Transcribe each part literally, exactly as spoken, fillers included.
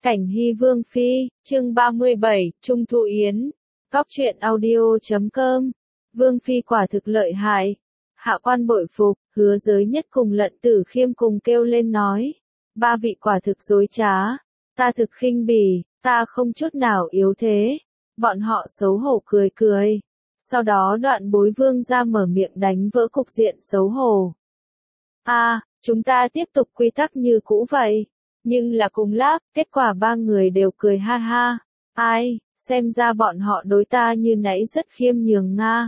Cảnh Hy Vương Phi, chương ba mươi bảy, Trung Thu Yến. Góc truyện audio chấm com. Vương Phi quả thực lợi hại. Hạ quan bội phục, Hứa Giới Nhất cùng Lận Tử Khiêm cùng kêu lên nói. Ba vị quả thực dối trá. Ta thực khinh bỉ, ta không chút nào yếu thế. Bọn họ xấu hổ cười cười. Sau đó Đoạn Bối Vương ra mở miệng đánh vỡ cục diện xấu hổ. A, à, chúng ta tiếp tục quy tắc như cũ vậy. Nhưng là cùng lác, kết quả ba người đều cười ha ha. Ai, xem ra bọn họ đối ta như nãy rất khiêm nhường nga.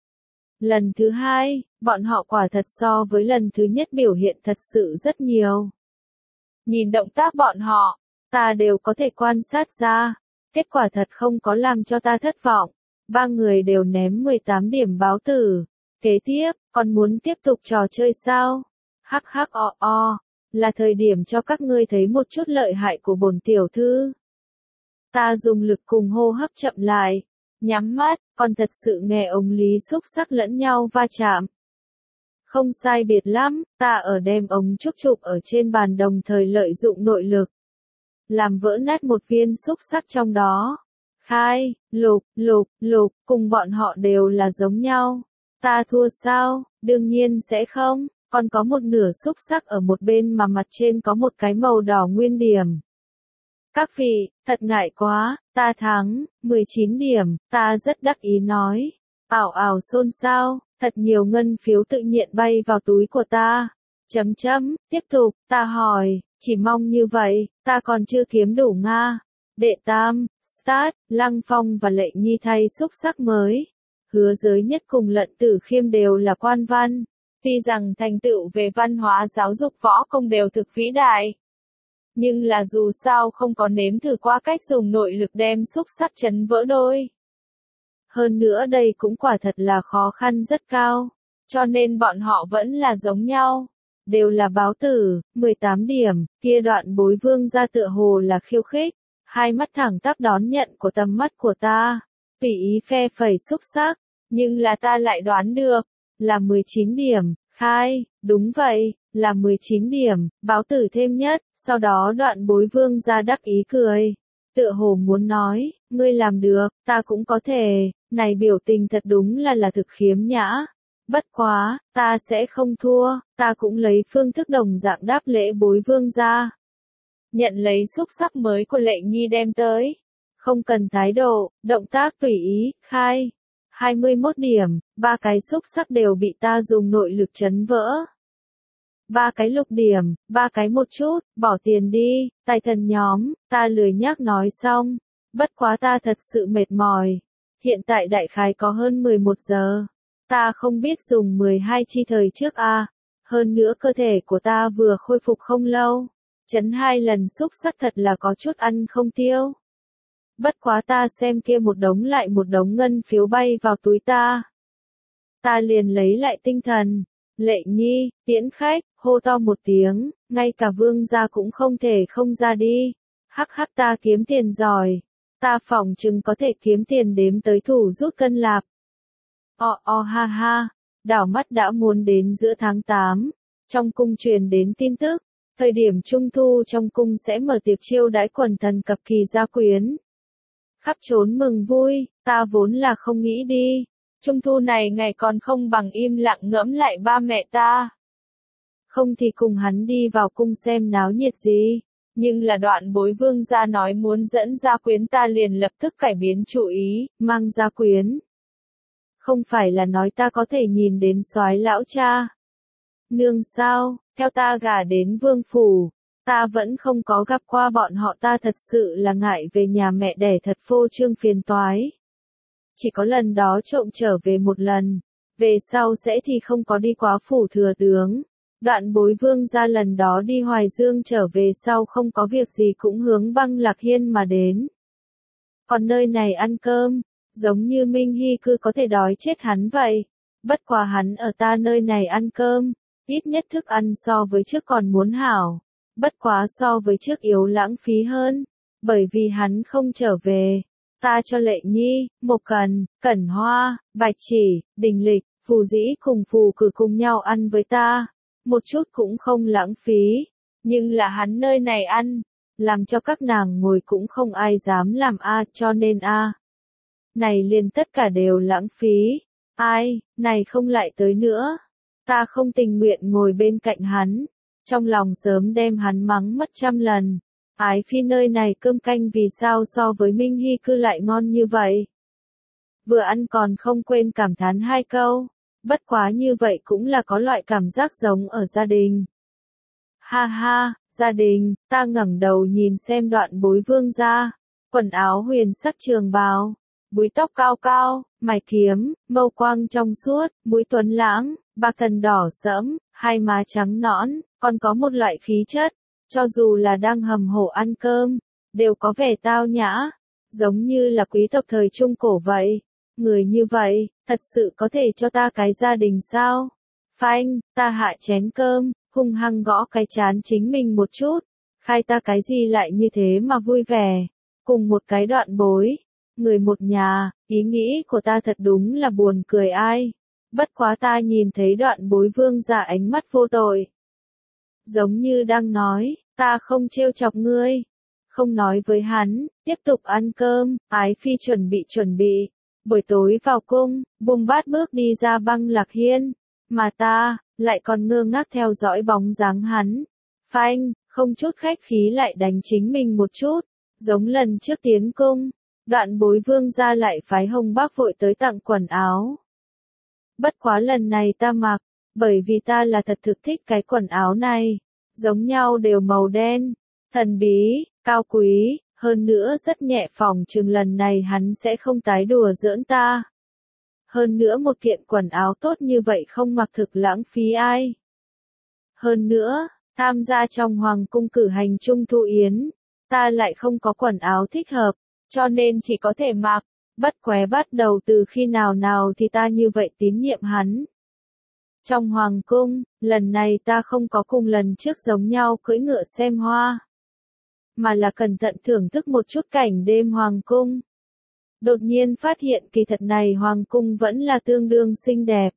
Lần thứ hai, bọn họ quả thật so với lần thứ nhất biểu hiện thật sự rất nhiều. Nhìn động tác bọn họ, ta đều có thể quan sát ra. Kết quả thật không có làm cho ta thất vọng. Ba người đều ném mười tám điểm báo tử. Kế tiếp, còn muốn tiếp tục trò chơi sao? Hắc hắc o o. Là thời điểm cho các ngươi thấy một chút lợi hại của bổn tiểu thư. Ta dùng lực cùng hô hấp chậm lại, nhắm mắt, còn thật sự nghe ống lý xúc sắc lẫn nhau va chạm. Không sai biệt lắm, ta ở đem ống trúc chụp ở trên bàn đồng thời lợi dụng nội lực. Làm vỡ nát một viên xúc sắc trong đó. Khai, lục, lục, lục, cùng bọn họ đều là giống nhau. Ta thua sao? Đương nhiên sẽ không. Còn có một nửa xúc sắc ở một bên mà mặt trên có một cái màu đỏ nguyên điểm. Các vị, thật ngại quá, ta thắng, mười chín điểm, ta rất đắc ý nói. Ảo ảo xôn xao, thật nhiều ngân phiếu tự nhiên bay vào túi của ta. Chấm chấm, tiếp tục, ta hỏi, chỉ mong như vậy, ta còn chưa kiếm đủ nga. Đệ tam, start, Lăng Phong và Lệ Nhi thay xúc sắc mới. Hứa Giới Nhất cùng Lận Tử Khiêm đều là quan văn. Tuy rằng thành tựu về văn hóa giáo dục võ công đều thực vĩ đại. Nhưng là dù sao không có nếm thử qua cách dùng nội lực đem xúc sắc chấn vỡ đôi. Hơn nữa đây cũng quả thật là khó khăn rất cao. Cho nên bọn họ vẫn là giống nhau. Đều là báo tử, mười tám điểm, kia Đoạn Bối Vương ra tựa hồ là khiêu khích. Hai mắt thẳng tắp đón nhận của tầm mắt của ta. Tùy ý phe phẩy xúc sắc. Nhưng là ta lại đoán được. Là mười chín điểm, khai, đúng vậy, là mười chín điểm, báo tử thêm nhất, sau đó Đoạn Bối Vương ra đắc ý cười. Tựa hồ muốn nói, ngươi làm được, ta cũng có thể, này biểu tình thật đúng là là thực khiếm nhã. Bất quá, ta sẽ không thua, ta cũng lấy phương thức đồng dạng đáp lễ Bối Vương ra. Nhận lấy xúc sắc mới của Lệ Nhi đem tới. Không cần thái độ, động tác tùy ý, khai. hai mươi mốt điểm, ba cái xúc sắc đều bị ta dùng nội lực chấn vỡ. Ba cái lục điểm, ba cái một chút, bỏ tiền đi, tài thần nhóm, ta lười nhác nói xong. Bất quá ta thật sự mệt mỏi. Hiện tại đại khái có hơn mười một giờ. Ta không biết dùng mười hai chi thời trước a. À. Hơn nữa cơ thể của ta vừa khôi phục không lâu. Chấn hai lần xúc sắc thật là có chút ăn không tiêu. Bất quá ta xem kia một đống lại một đống ngân phiếu bay vào túi ta. Ta liền lấy lại tinh thần. Lệ Nhi, tiễn khách, hô to một tiếng, ngay cả vương gia cũng không thể không ra đi. Hắc hắc ta kiếm tiền giỏi. Ta phỏng chừng có thể kiếm tiền đếm tới thủ rút cân lạp. O o ha ha, đảo mắt đã muốn đến giữa tháng tám. Trong cung truyền đến tin tức, thời điểm trung thu trong cung sẽ mở tiệc chiêu đãi quần thần cập kỳ gia quyến. Khắp trốn mừng vui, ta vốn là không nghĩ đi. Trung thu này ngày còn không bằng im lặng ngẫm lại ba mẹ ta. Không thì cùng hắn đi vào cung xem náo nhiệt gì. Nhưng là Đoạn Bối Vương ra nói muốn dẫn gia quyến ta liền lập tức cải biến chủ ý, mang gia quyến. Không phải là nói ta có thể nhìn đến soái lão cha. Nương sao, theo ta gả đến vương phủ. Ta vẫn không có gặp qua bọn họ ta thật sự là ngại về nhà mẹ đẻ thật phô trương phiền toái. Chỉ có lần đó trộm trở về một lần, về sau sẽ thì không có đi quá phủ thừa tướng. Đoạn Bối Vương ra lần đó đi Hoài Dương trở về sau không có việc gì cũng hướng Băng Lạc Hiên mà đến. Còn nơi này ăn cơm, giống như Minh Hy cứ có thể đói chết hắn vậy. Bất quá hắn ở ta nơi này ăn cơm, ít nhất thức ăn so với trước còn muốn hảo. Bất quá so với trước yếu lãng phí hơn, bởi vì hắn không trở về. Ta cho Lệ Nhi, Mộc Cần, Cẩn Hoa, Bạch Chỉ, Đình Lịch, Phù Dĩ cùng Phù Cử cùng nhau ăn với ta. Một chút cũng không lãng phí. Nhưng là hắn nơi này ăn, làm cho các nàng ngồi cũng không ai dám làm a, cho nên a. Này liền tất cả đều lãng phí. Ai, này không lại tới nữa. Ta không tình nguyện ngồi bên cạnh hắn. Trong lòng sớm đem hắn mắng mất trăm lần. Ái phi nơi này cơm canh vì sao so với Minh Hy cư lại ngon như vậy. Vừa ăn còn không quên cảm thán hai câu. Bất quá như vậy cũng là có loại cảm giác giống ở gia đình. Ha ha, gia đình, ta ngẩng đầu nhìn xem Đoạn Bối vương gia. Quần áo huyền sắc trường bào, búi tóc cao cao, mày kiếm, mâu quang trong suốt, mũi tuấn lãng, bạc thần đỏ sẫm, hai má trắng nõn, còn có một loại khí chất, cho dù là đang hầm hổ ăn cơm, đều có vẻ tao nhã, giống như là quý tộc thời Trung Cổ vậy. Người như vậy, thật sự có thể cho ta cái gia đình sao? Phanh, ta hạ chén cơm, hung hăng gõ cái chán chính mình một chút. Khai ta cái gì lại như thế mà vui vẻ. Cùng một cái Đoạn Bối. Người một nhà, ý nghĩ của ta thật đúng là buồn cười ai. Bất quá ta nhìn thấy Đoạn Bối vương ra ánh mắt vô tội. Giống như đang nói, ta không trêu chọc ngươi. Không nói với hắn, tiếp tục ăn cơm, Ái phi chuẩn bị chuẩn bị. Buổi tối vào cung, buông bát bước đi ra Băng Lạc Hiên. Mà ta, lại còn ngơ ngác theo dõi bóng dáng hắn. Phanh, không chút khách khí lại đánh chính mình một chút. Giống lần trước tiến cung, Đoạn Bối vương ra lại phái Hồng Bác vội tới tặng quần áo. Bất quá lần này ta mặc, bởi vì ta là thật thực thích cái quần áo này. Giống nhau đều màu đen, thần bí, cao quý. Hơn nữa rất nhẹ phòng chừng lần này hắn sẽ không tái đùa giỡn ta. Hơn nữa một kiện quần áo tốt như vậy không mặc thực lãng phí ai. Hơn nữa, tham gia trong hoàng cung cử hành Trung Thu Yến, ta lại không có quần áo thích hợp, cho nên chỉ có thể mặc. Bất qué bắt đầu từ khi nào nào thì ta như vậy tín nhiệm hắn. Trong hoàng cung, lần này ta không có cùng lần trước giống nhau cưỡi ngựa xem hoa. Mà là cẩn thận thưởng thức một chút cảnh đêm hoàng cung. Đột nhiên phát hiện kỳ thật này hoàng cung vẫn là tương đương xinh đẹp.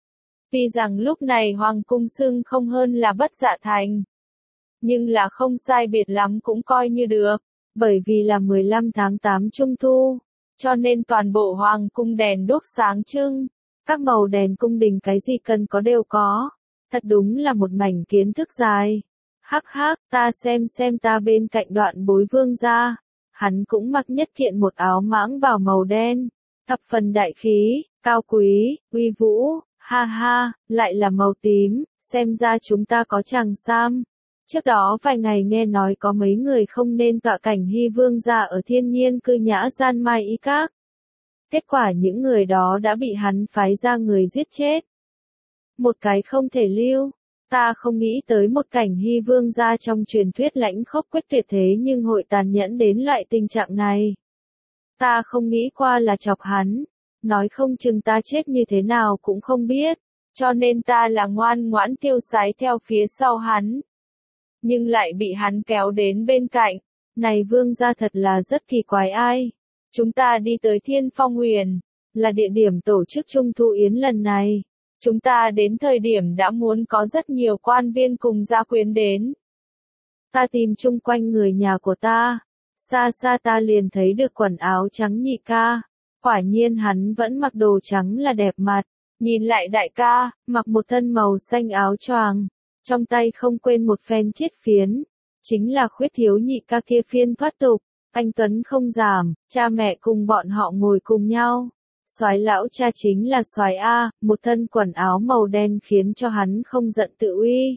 Vì rằng lúc này hoàng cung xưng không hơn là Bất Dạ Thành. Nhưng là không sai biệt lắm cũng coi như được, bởi vì là mười lăm tháng tám Trung Thu, cho nên toàn bộ hoàng cung đèn đuốc sáng trưng, các màu đèn cung đình cái gì cần có đều có. Thật đúng là một mảnh kiến thức dài. Hắc hắc, ta xem xem ta bên cạnh Đoạn Bối vương gia, hắn cũng mặc nhất kiện một áo mãng bào màu đen, thập phần đại khí, cao quý, uy vũ, ha ha, lại là màu tím, xem ra chúng ta có chàng sam. Trước đó vài ngày nghe nói có mấy người không nên tọa cảnh Hy vương gia ở thiên nhiên cư nhã gian mai y các. Kết quả những người đó đã bị hắn phái ra người giết chết. Một cái không thể lưu. Ta không nghĩ tới một cảnh Hy vương gia trong truyền thuyết lãnh khốc quyết tuyệt thế nhưng hội tàn nhẫn đến loại tình trạng này. Ta không nghĩ qua là chọc hắn, nói không chừng ta chết như thế nào cũng không biết, cho nên ta là ngoan ngoãn tiêu sái theo phía sau hắn. Nhưng lại bị hắn kéo đến bên cạnh, này vương gia thật là rất kỳ quái ai. Chúng ta đi tới Thiên Phong Huyền, là địa điểm tổ chức Trung Thu Yến lần này. Chúng ta đến thời điểm đã muốn có rất nhiều quan viên cùng gia quyến đến. Ta tìm chung quanh người nhà của ta. Xa xa ta liền thấy được quần áo trắng nhị ca. Quả nhiên hắn vẫn mặc đồ trắng là đẹp mặt. Nhìn lại đại ca, mặc một thân màu xanh áo choàng. Trong tay không quên một phen chiết phiến. Chính là khuyết thiếu nhị ca kia phiên thoát tục. Anh Tuấn không giảm, cha mẹ cùng bọn họ ngồi cùng nhau. Soái lão cha chính là soái A, một thân quần áo màu đen khiến cho hắn không giận tự uy.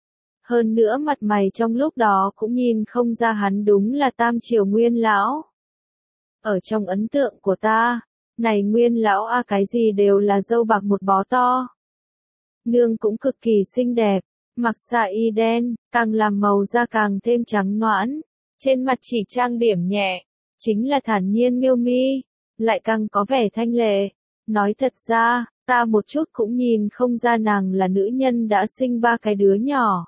Hơn nữa mặt mày trong lúc đó cũng nhìn không ra hắn đúng là Tam Triều Nguyên lão. Ở trong ấn tượng của ta, này Nguyên lão A cái gì đều là râu bạc một bó to. Nương cũng cực kỳ xinh đẹp, mặc xạ y đen, càng làm màu da càng thêm trắng nõn, trên mặt chỉ trang điểm nhẹ, chính là thản nhiên miêu mi. Lại càng có vẻ thanh lệ. Nói thật ra, ta một chút cũng nhìn không ra nàng là nữ nhân đã sinh ba cái đứa nhỏ.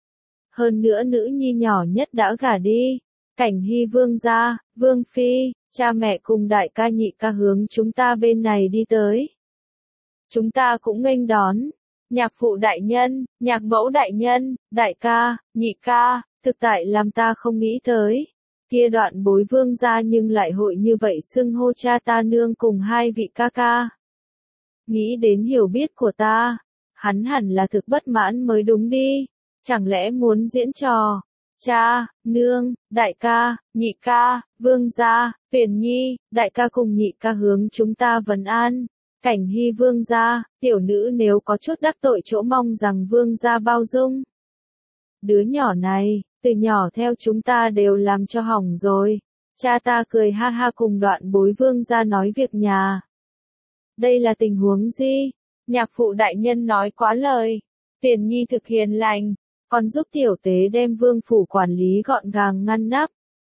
Hơn nữa nữ nhi nhỏ nhất đã gả đi. Cảnh Hy vương gia, vương phi, cha mẹ cùng đại ca nhị ca hướng chúng ta bên này đi tới. Chúng ta cũng nghênh đón. nhạc phụ đại nhân, nhạc mẫu đại nhân, đại ca, nhị ca, thực tại làm ta không nghĩ tới. Kia đoạn bối vương gia nhưng lại hội như vậy xưng hô cha ta nương cùng hai vị ca ca. Nghĩ đến hiểu biết của ta, hắn hẳn là thực bất mãn mới đúng đi, chẳng lẽ muốn diễn trò. Cha, nương, đại ca, nhị ca, vương gia, Tuyền Nhi, đại ca cùng nhị ca hướng chúng ta vấn an. Cảnh Hy vương gia, tiểu nữ nếu có chút đắc tội chỗ mong rằng vương gia bao dung. Đứa nhỏ này, từ nhỏ theo chúng ta đều làm cho hỏng rồi. Cha ta cười ha ha cùng đoạn bối vương gia nói việc nhà. Đây là tình huống gì? Nhạc phụ đại nhân nói quá lời. Tuyền Nhi thực hiền lành, còn giúp tiểu tế đem vương phủ quản lý gọn gàng ngăn nắp.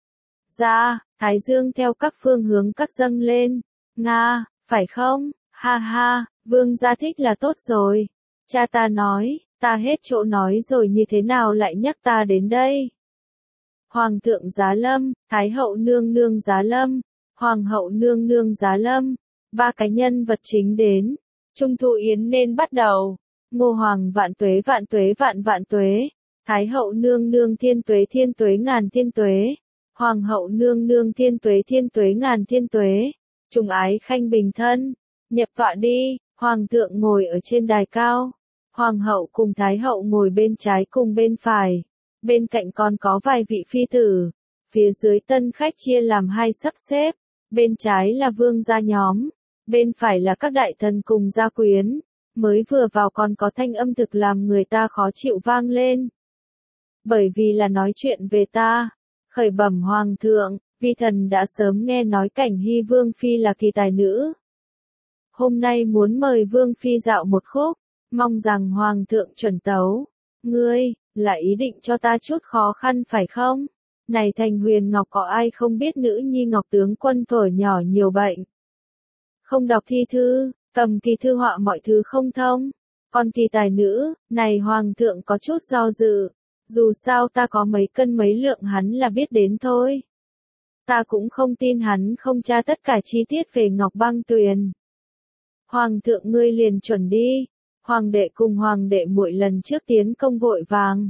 Ra, thái dương theo các phương hướng cắt dâng lên. Nga, phải không? Ha ha, vương gia thích là tốt rồi. Cha ta nói, ta hết chỗ nói rồi như thế nào lại nhắc ta đến đây. Hoàng thượng giá lâm, Thái hậu nương nương giá lâm, Hoàng hậu nương nương giá lâm, ba cái nhân vật chính đến. Trung thu yến nên bắt đầu. Ngô hoàng vạn tuế vạn tuế vạn vạn tuế. Thái hậu nương nương thiên tuế thiên tuế ngàn thiên tuế. Hoàng hậu nương nương thiên tuế thiên tuế ngàn thiên tuế. Trùng ái khanh bình thân. Nhập tọa đi, hoàng thượng ngồi ở trên đài cao. Hoàng hậu cùng thái hậu ngồi bên trái cùng bên phải. Bên cạnh còn có vài vị phi tử. Phía dưới tân khách chia làm hai sắp xếp. Bên trái là vương gia nhóm. Bên phải là các đại thần cùng gia quyến. Mới vừa vào còn có thanh âm thực làm người ta khó chịu vang lên. Bởi vì là nói chuyện về ta. Khởi bẩm hoàng thượng, vi thần đã sớm nghe nói Cảnh Hy vương phi là kỳ tài nữ. Hôm nay muốn mời vương phi dạo một khúc, mong rằng hoàng thượng chuẩn tấu. Ngươi, là ý định cho ta chút khó khăn phải không? Này thành Huyền Ngọc có ai không biết nữ nhi Ngọc tướng quân thổi nhỏ nhiều bệnh. Không đọc thi thư, cầm kỳ thư họa mọi thứ không thông. Còn kỳ tài nữ, này hoàng thượng có chút do dự. Dù sao ta có mấy cân mấy lượng hắn là biết đến thôi. Ta cũng không tin hắn không tra tất cả chi tiết về Ngọc Băng Tuyền. Hoàng thượng ngươi liền chuẩn đi. Hoàng đệ cùng hoàng đệ muội lần trước tiến công vội vàng.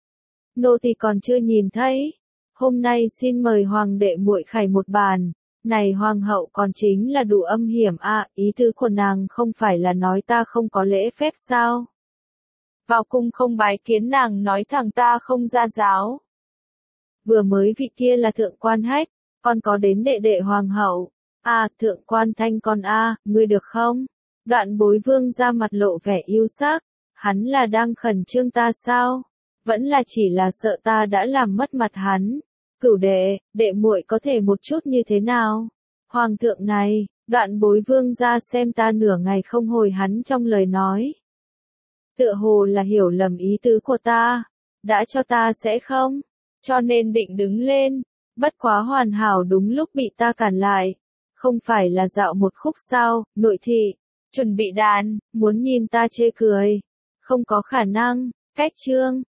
Nô tỳ còn chưa nhìn thấy. Hôm nay xin mời hoàng đệ muội khải một bàn. Này hoàng hậu còn chính là đủ âm hiểm a, à, ý tứ của nàng không phải là nói ta không có lễ phép sao? Vào cung không bái kiến nàng nói thẳng ta không ra giáo. Vừa mới vị kia là thượng quan Hách, còn có đến đệ đệ hoàng hậu. À, thượng quan Thanh con a, à, ngươi được không? Đoạn bối vương ra mặt lộ vẻ yêu sắc, hắn là đang khẩn trương ta sao? Vẫn là chỉ là sợ ta đã làm mất mặt hắn. Cửu đệ, đệ muội có thể một chút như thế nào? Hoàng thượng này, đoạn bối vương ra xem ta nửa ngày không hồi hắn trong lời nói. Tựa hồ là hiểu lầm ý tứ của ta, đã cho ta sẽ không? Cho nên định đứng lên, bất quá hoàn hảo đúng lúc bị ta cản lại. Không phải là dạo một khúc sao, nội thị, chuẩn bị đàn, muốn nhìn ta chê cười. Không có khả năng, cách chương.